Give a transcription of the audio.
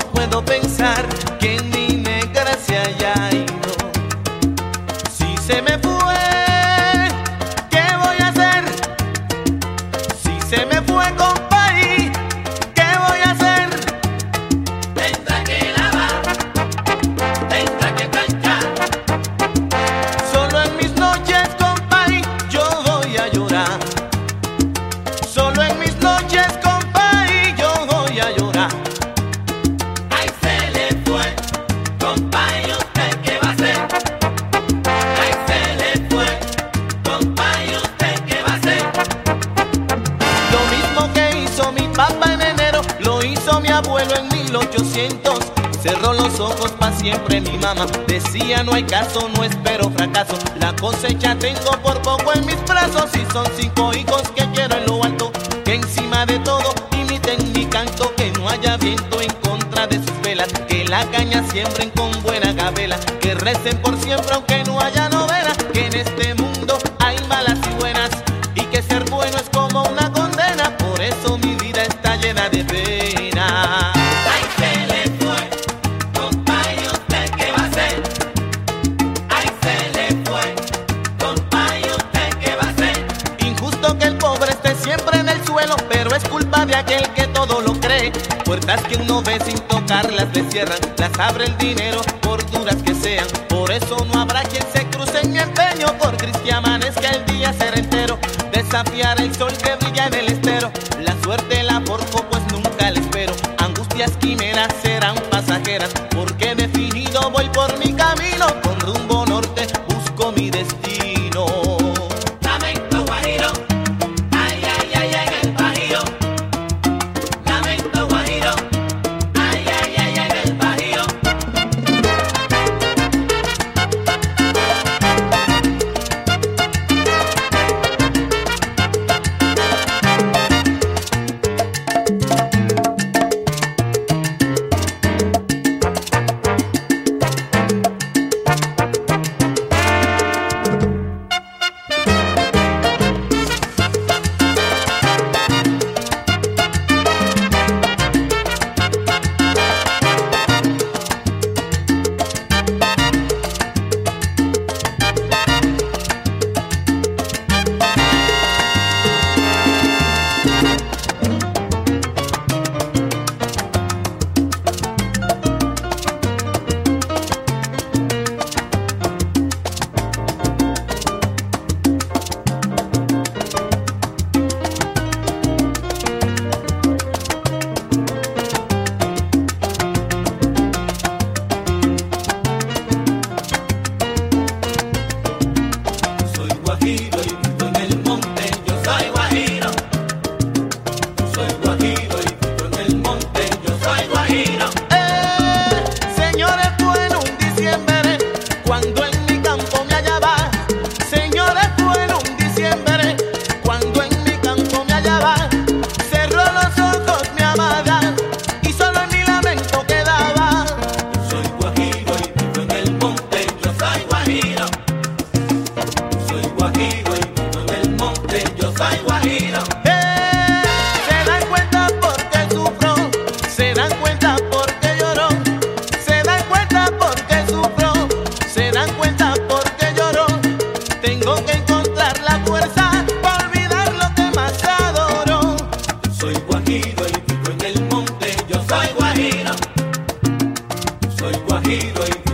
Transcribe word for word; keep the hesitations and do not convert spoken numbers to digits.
puedo pensar que en mi negra se haya ido? Si se me fue, ¿qué voy a hacer? Si se me fue, compay, ¿qué voy a hacer? Tendrá que lavar, tendrá que planchar. Solo en mis noches, compay, yo voy a llorar. Solo en mis noches, compay, yo voy a llorar. Ay, se le fue, compay, ¿usted qué va a hacer? Ay, se le fue, compay, ¿usted qué va a hacer? Lo mismo que hizo mi papá en enero, lo hizo mi abuelo en mil ochocientos. Cerró los ojos pa' siempre mi mamá, decía no hay caso, no espero fracaso. La cosecha tengo por poco en mis brazos y son cinco hijos que quiero en lo alto. Que encima de todo imiten mi canto, que no haya viento en contra de sus velas, que la caña siembren con buena gabela, que recen por siempre aunque no haya novena, que en este mundo hay malas y buenas y que ser bueno es como una condena. Por eso mi vida está llena de pena. Ay, se le fue, compay, ¿usted qué va a hacer? Ay, se le fue, compay, ¿usted qué va a hacer? Injusto que el pobre esté siempre en el suelo, pero es culpa de aquel que todo lo cree. Puertas que uno ve sin tocarlas le cierran, las abre el dinero por duras que sean. Por eso no habrá quien se cruce en mi empeño, por gris que amanezca el día ser entero. Desafiar el sol que brilla en el estero, la suerte la forjo pues nunca la espero. Angustias quimeras serán pasajeras, porque definido voy por mi camino. Con rumbo norte busco mi destino. Lamento guajiro, ay, ay, ay, en el bajío. Lamento guajiro, ay, ay, ay, en el bajío. Soy guajiro y vivo en el monte, yo soy guajiro. Soy guajiro y vivo en el monte, yo soy guajiro. Eh, señores, bueno un diciembre, cuando en mi campo me hallaba. Señores, bueno un diciembre, cuando en mi campo me hallaba. Cerró los ojos mi amada y solo en mi lamento quedaba. Soy guajiro y vivo en el monte, yo soy guajiro. Soy guajiro y vivo en el monte, yo soy guajiro. Eh, se dan cuenta porque sufro, se dan cuenta porque lloro, se dan cuenta porque sufro, se dan cuenta porque lloro. Tengo que encontrar la fuerza para olvidar lo que más adoro. Soy guajiro y vivo en el monte, yo soy guajiro. Soy guajiro y